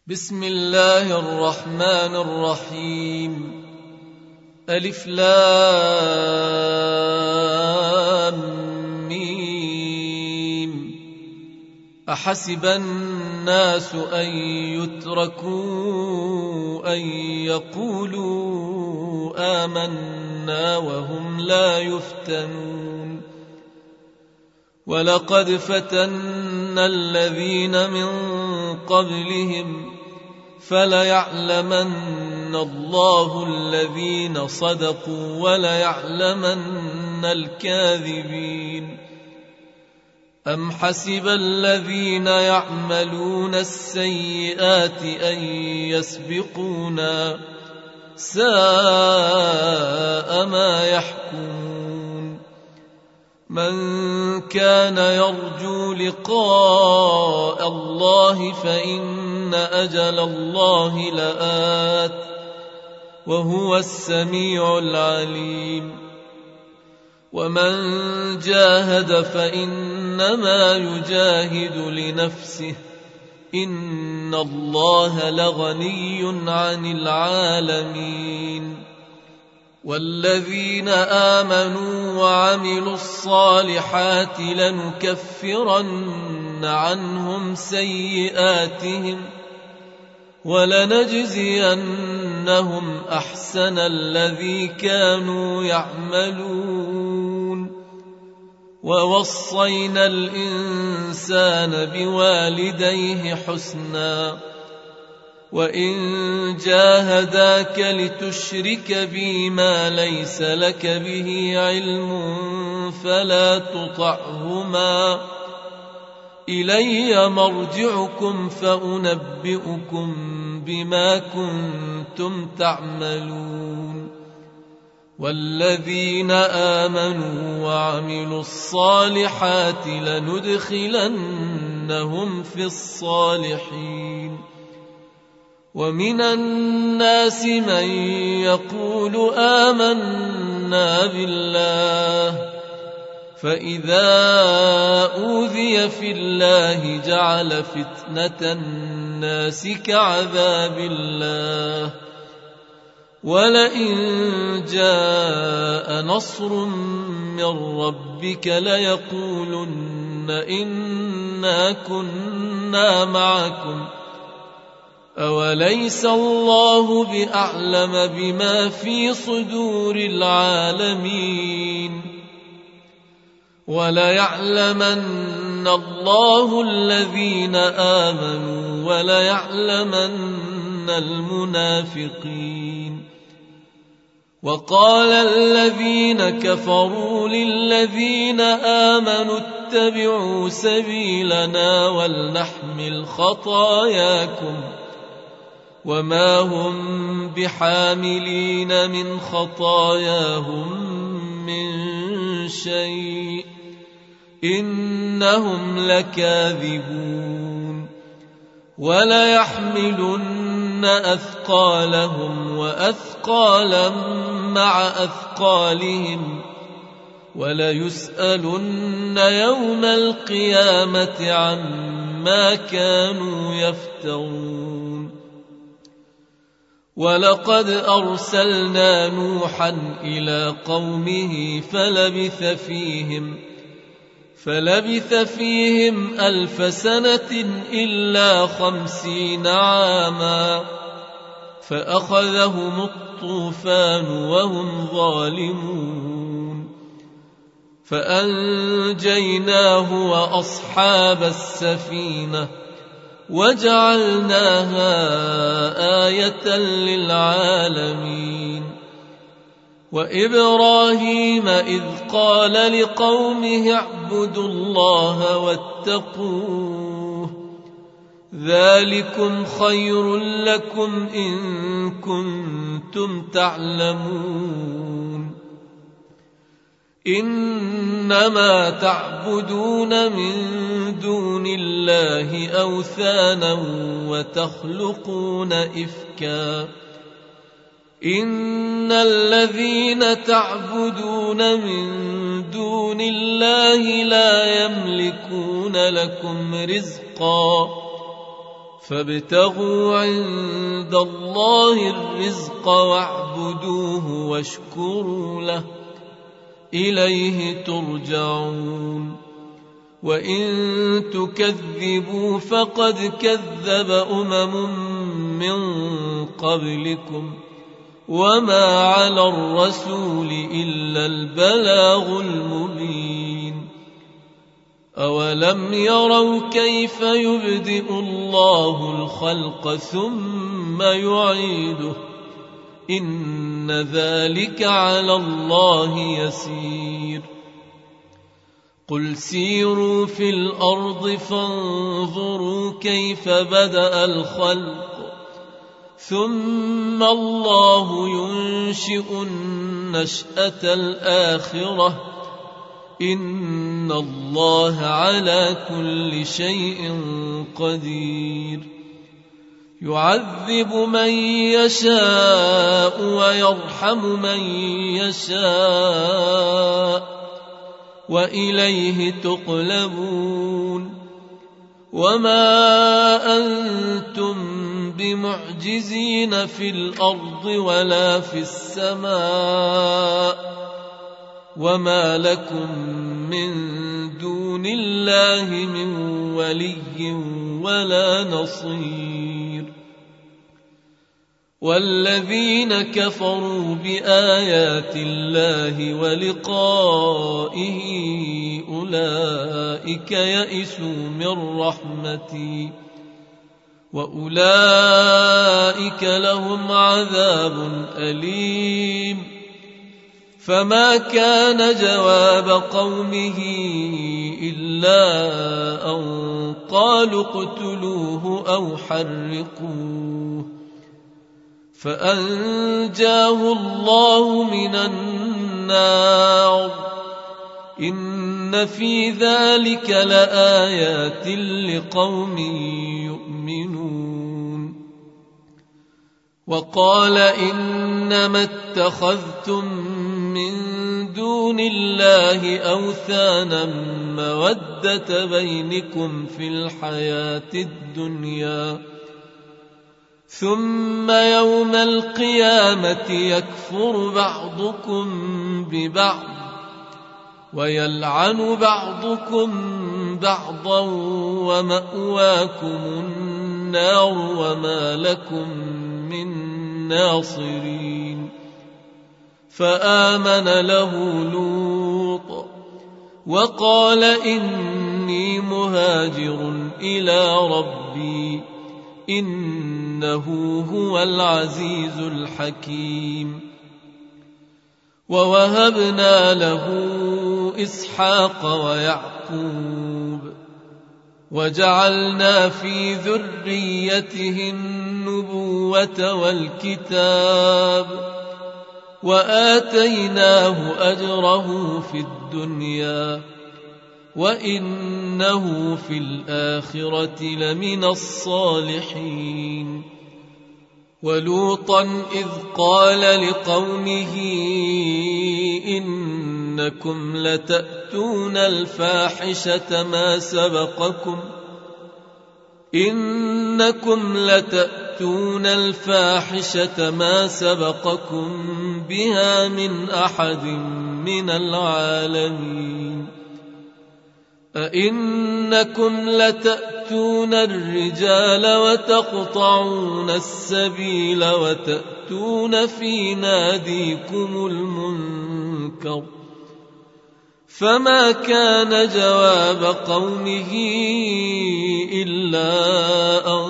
بسم الله الرحمن الرحيم. ألف لام ميم. أحسب الناس أن يتركوا أن يقولوا آمنا وهم لا يفتنون. ولقد فتنا الذين من قبلهم فليعلمن الله الذين صدقوا وليعلمن الكاذبين. أم حسب الذين يعملون السيئات أن يسبقونا ساء ما يحكمون. من كان يرجو لقاء الله فإن أجل الله لآت وهو السميع العليم. ومن جاهد فإنما يجاهد لنفسه إن الله لغني عن العالمين. والذين آمنوا وعملوا الصالحات لنكفرن عنهم سيئاتهم ولنجزينهم أحسن الذي كانوا يعملون. ووصينا الإنسان بوالديه حسنا وإن جاهداك لتشرك بي ما ليس لك به علم فلا تطعهما إلي مرجعكم فأنبئكم بما كنتم تعملون. والذين آمنوا وعملوا الصالحات لندخلنهم في الصالحين. ومن الناس من يقول آمنا بالله فإذا أوذي في الله جعل فتنة الناس كعذاب الله ولئن جاء نصر من ربك ليقولن إنا كنا معكم أوليس الله بأعلم بما في صدور العالمين. وليعلمن الله الذين آمنوا وليعلمن المنافقين. وقال الذين كفروا للذين آمنوا اتبعوا سبيلنا ولنحمل خطاياكم وما هم بحاملين من خطاياهم من شيء إنهم لكاذبون. وليحملن أثقالهم وأثقالا مع أثقالهم وليسألن يوم القيامة عما كانوا يفترون. ولقد أرسلنا نوحا إلى قومه فلبث فيهم 1000 سنة إلا 50 عاما فأخذهم الطوفان وهم ظالمون فأنجيناه وأصحاب السفينة وجعلناها آية للعالمين. وإبراهيم إذ قال لقومه اعبدوا الله واتقوه ذلكم خير لكم إن كنتم تعلمون. إنما تعبدون من دون الله أوثانا وتخلقون إفكا إن الذين تعبدون من دون الله لا يملكون لكم رزقا فابتغوا عند الله الرزق واعبدوه واشكروا له إليه ترجعون وإن تكذبوا فقد كذب من قبلكم وما على الرسول إلا البلاغ المبين أولم يروا كيف يبدئ الله الخلق ثم يعيده إن ذلك على الله يسير قل سيروا في الأرض فانظروا كيف بدأ الخلق ثم الله ينشئ النشأة الآخرة إن الله على كل شيء قدير يعذب من يشاء ويرحم من يشاء وإليه تقلبون وما أنتم بمعجزين في الأرض ولا في السماء وما لكم من دون الله من ولي ولا نصير والذين كفروا بآيات الله ولقائه أولئك يئسوا من رحمتي وأولئك لهم عذاب أليم فما كان جواب قومه إلا أن قالوا اقتلوه أو حرقوه فأنجاه الله من النار إن في ذلك لآيات لقوم يؤمنون وقال إنما اتخذتم من دون الله أوثانا مودة بينكم في الحياة الدنيا ثم يوم القيامة يكفر بعضكم ببعض ويلعن بعضكم بعضا ومأواكم النار وما لكم من ناصرين فآمن له لوط وقال إني مهاجر إلى ربي إنه هو العزيز الحكيم ووهبنا له إسحاق ويعقوب وجعلنا في ذريته النبوة والكتاب وآتيناه أجره في الدنيا وإنه في الآخرة لمن الصالحين ولوطا إذ قال لقومه إنكم لتأتون الفاحشة ما سبقكم بها من أحد من العالمين أئنكم لتأتون الرجال وتقطعون السبيل وتأتون في ناديكم المنكر فما كان جواب قومه إلا أن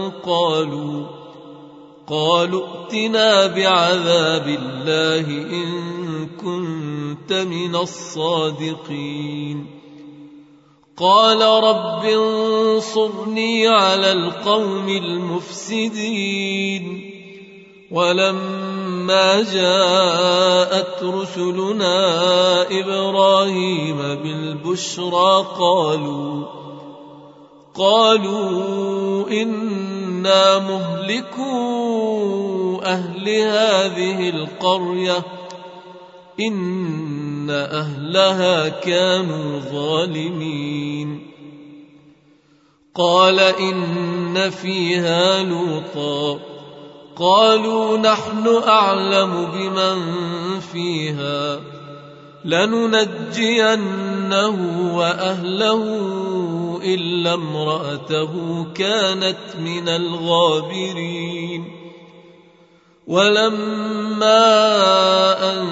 قالوا ائتنا بعذاب الله إن كنت من الصادقين قال رب انصرني على القوم المفسدين ولما جاءت رسلنا إبراهيم بالبشرى قالوا إنا مهلكو أهل هذه القرية إن أهلها كانوا ظالمين قال إن فيها لوطا قالوا نحن أعلم بمن فيها لننجينه وأهله إلا امرأته كانت من الغابرين ولما أن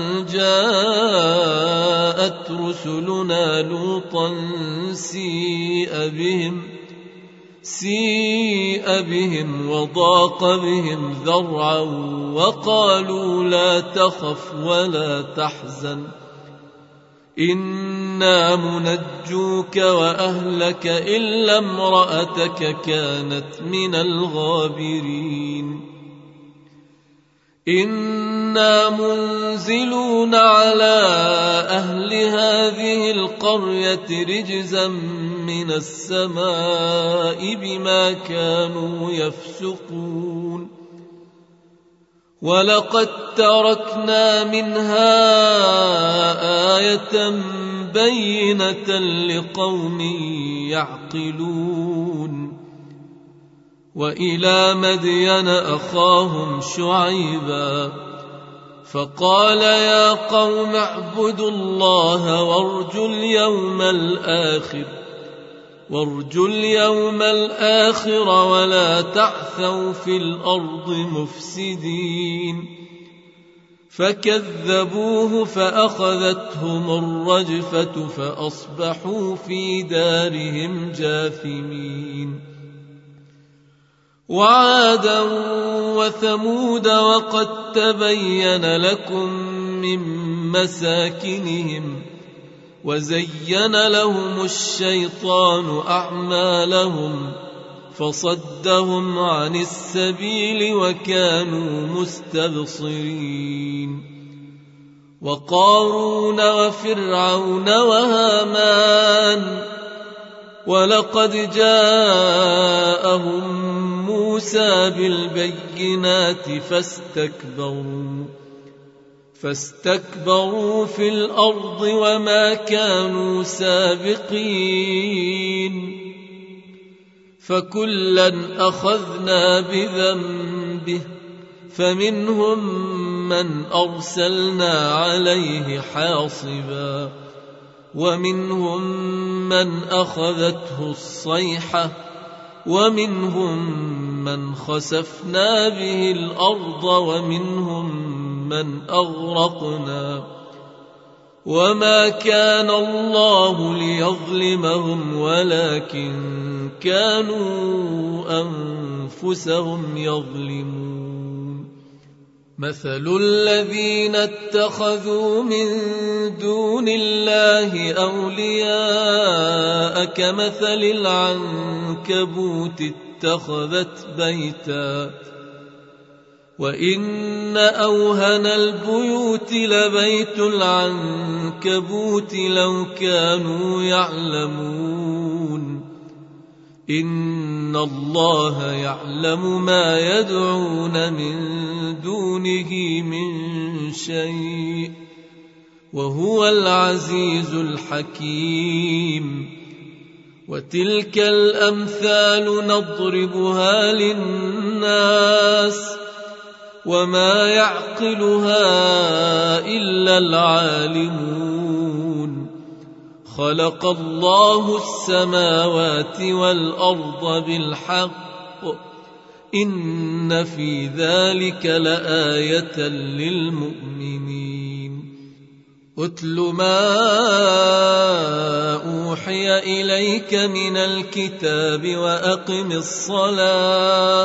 جاءت رسلنا لوطا سيء بهم وضاق بهم ذرعا وقالوا لا تخف ولا تحزن إنا منجوك وأهلك إلا امرأتك كانت من الغابرين إنا منزلون على أهل هذه القرية رجزا من السماء بما كانوا يفسقون ولقد تركنا منها آية بينة لقوم يعقلون وإلى مدين أخاهم شعيبا فقال يا قوم اعبدوا الله وارجوا اليوم الآخر ولا تعثوا في الأرض مفسدين فكذبوه فأخذتهم الرجفة فأصبحوا في دارهم جاثمين وعادا وثمود وقد تبين لكم من مساكنهم وزين لهم الشيطان أعمالهم فصدهم عن السبيل وكانوا مستبصرين وقارون وفرعون وهامان ولقد جاءهم موسى بالبينات فاستكبروا في الأرض وما كانوا سابقين فكلا أخذنا بذنبه فمنهم من أرسلنا عليه حاصبا ومنهم من أخذته الصيحة ومنهم من خسفنا به الأرض ومنهم من أغرقنا وما كان الله ليظلمهم ولكن كانوا أنفسهم يظلمون مثل الذين اتخذوا من دون الله أولياء كمثل العنكبوت اتخذت بيتا وإن أوهن البيوت لبيت العنكبوت لو كانوا يعلمون إن الله يعلم ما يدعون من دونه من شيء وهو العزيز الحكيم وتلك الأمثال نضربها للناس وما يعقلها إلا العالمون خلق الله السماوات والأرض بالحق إن في ذلك لآية للمؤمنين أتل ما أوحي إليك من الكتاب وأقم الصلاة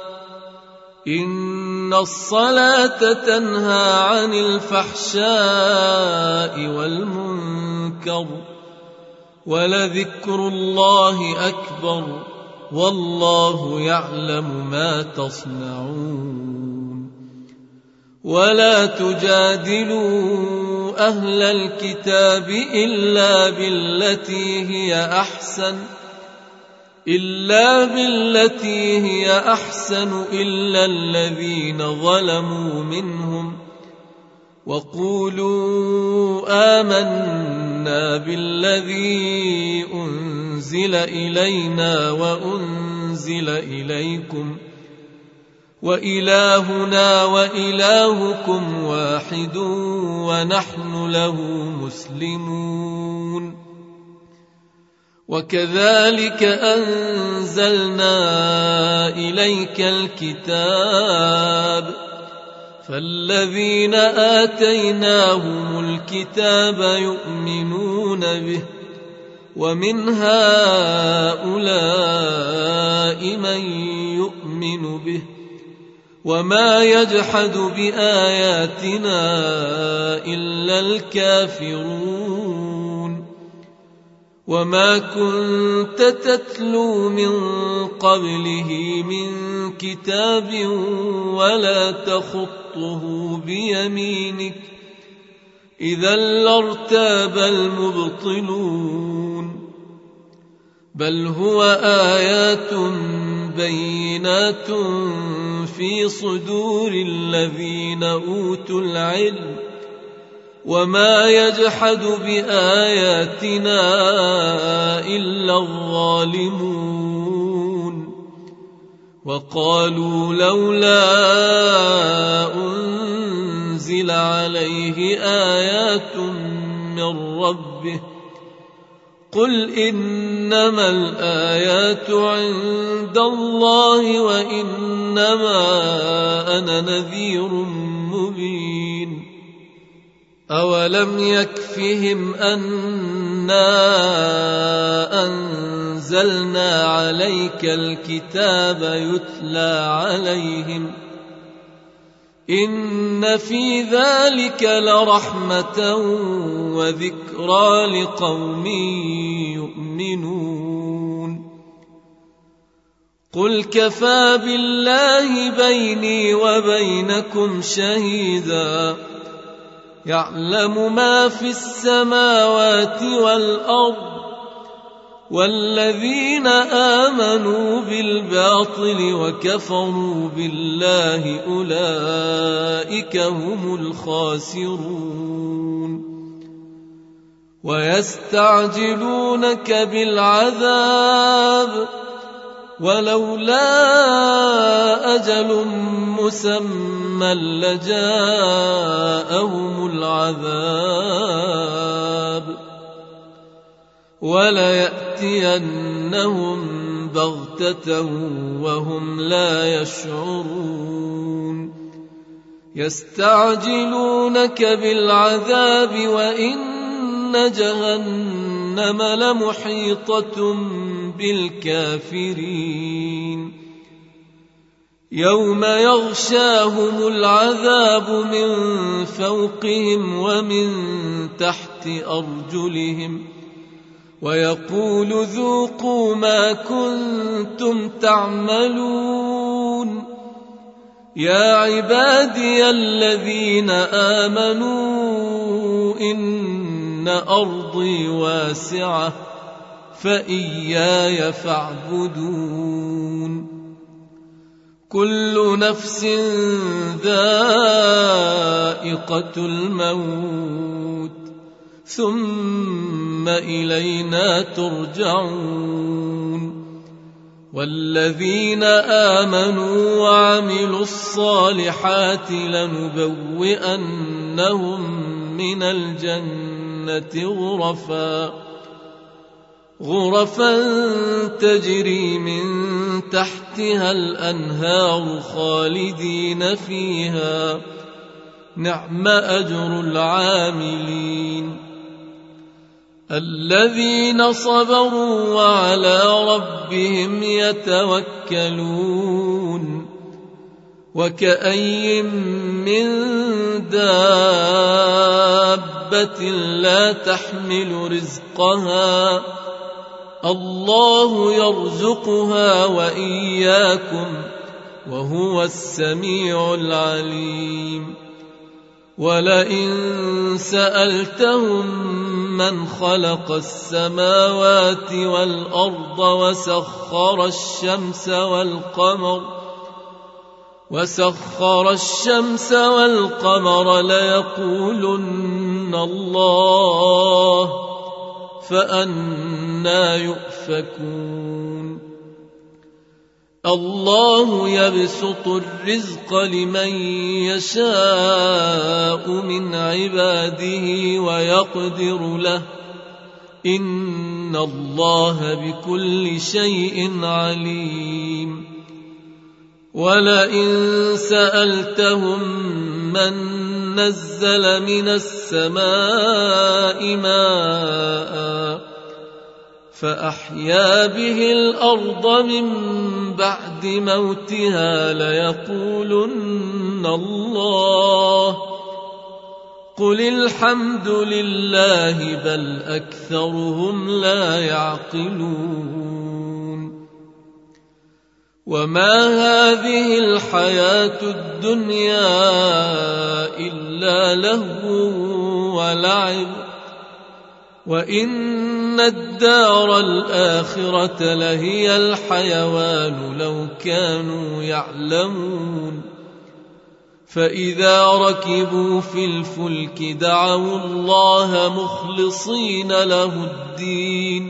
إن الصلاة تنهى عن الفحشاء والمنكر ولذكر الله أكبر والله يعلم ما تصنعون ولا تجادلوا أهل الكتاب إلا بالتي هي أحسن إلا الذين ظلموا منهم وقولوا آمنا بالذي أنزل إلينا وأنزل إليكم وإلهنا وإلهكم واحد ونحن له مسلمون. وكذلك أنزلنا إليك الكتاب فالذين آتيناهم الكتاب يؤمنون به ومن هؤلاء من يؤمن به وما يجحد بآياتنا إلا الكافرون. وما كنت تتلو من قبله من كتاب ولا تخطه بيمينك إذا لارتاب المبطلون. بل هو آيات بينات في صدور الذين أوتوا العلم وما يجحد بآياتنا إلا الظالمون. وقالوا لولا أنزل عليه آيات من ربه قل إنما الآيات عند الله وإنما أنا نذير مبين. أولم يكفهم أنا أنزلنا عليك الكتاب يتلى عليهم إن في ذلك لرحمة وذكرى لقوم يؤمنون. قل كفى بالله بيني وبينكم شهيدا يعلم ما في السماوات والأرض والذين آمنوا بالباطل وكفروا بالله أولئك هم الخاسرون. ويستعجلونك بالعذاب ولولا أجل مسمى لجاءهم العذاب وليأتينهم بغتة وهم لا يشعرون. يستعجلونك بالعذاب وإن جهنم لمحيطة بالكافرين. يوم يغشاهم العذاب من فوقهم ومن تحت أرجلهم ويقول ذوقوا ما كنتم تعملون. يا عبادي الذين آمنوا إن أرضي واسعة فإياي فاعبدون. كل نفس ذائقة الموت ثم إلينا ترجعون. والذين آمنوا وعملوا الصالحات لنبوئنهم من الجنة غرفا تجري من تحتها الأنهار خالدين فيها نعم أجر العاملين. الذين صبروا وعلى ربهم يتوكلون. وكأي من دابة لا تحمل رزقها الله يرزقها وإياكم وهو السميع العليم. ولئن سألتهم من خلق السماوات والأرض وسخر الشمس والقمر وسخر الشمس والقمر ليقولن الله فأنى يؤفكون الله يبسط الرزق لمن يشاء من عباده ويقدر له إن الله بكل شيء عليم ولئن سألتهم من نزل من السماء ماء فأحيا به الأرض من بعد موتها ليقولن الله قل الحمد لله بل أكثرهم لا يعقلون وما هذه الحياة الدنيا إلا لهو ولعب وإن الدار الآخرة لهي الحيوان لو كانوا يعلمون فإذا ركبوا في الفلك دعوا الله مخلصين له الدين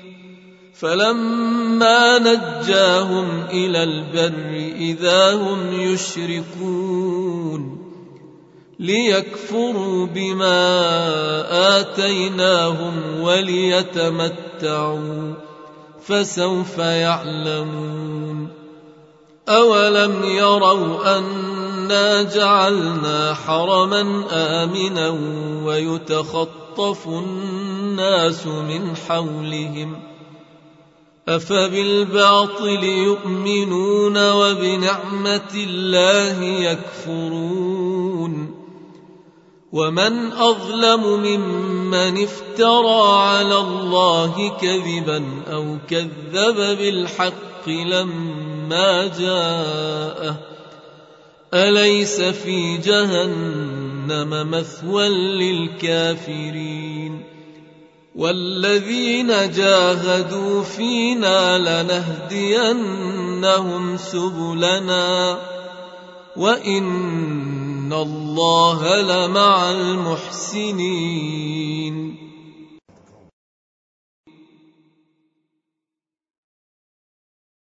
فلما نجاهم إلى البر إذا هم يشركون ليكفروا بما آتيناهم وليتمتعوا فسوف يعلمون أولم يروا أنا جعلنا حرما آمنا ويتخطف الناس من حولهم أفبالباطل يؤمنون وبنعمة الله يكفرون ومن أظلم ممن افترى على الله كذبا أو كذب بالحق لما جاءه أليس في جهنم مثوى للكافرين والذين جاهدوا فينا لنهدينهم سبلنا وإن الله لمع المحسنين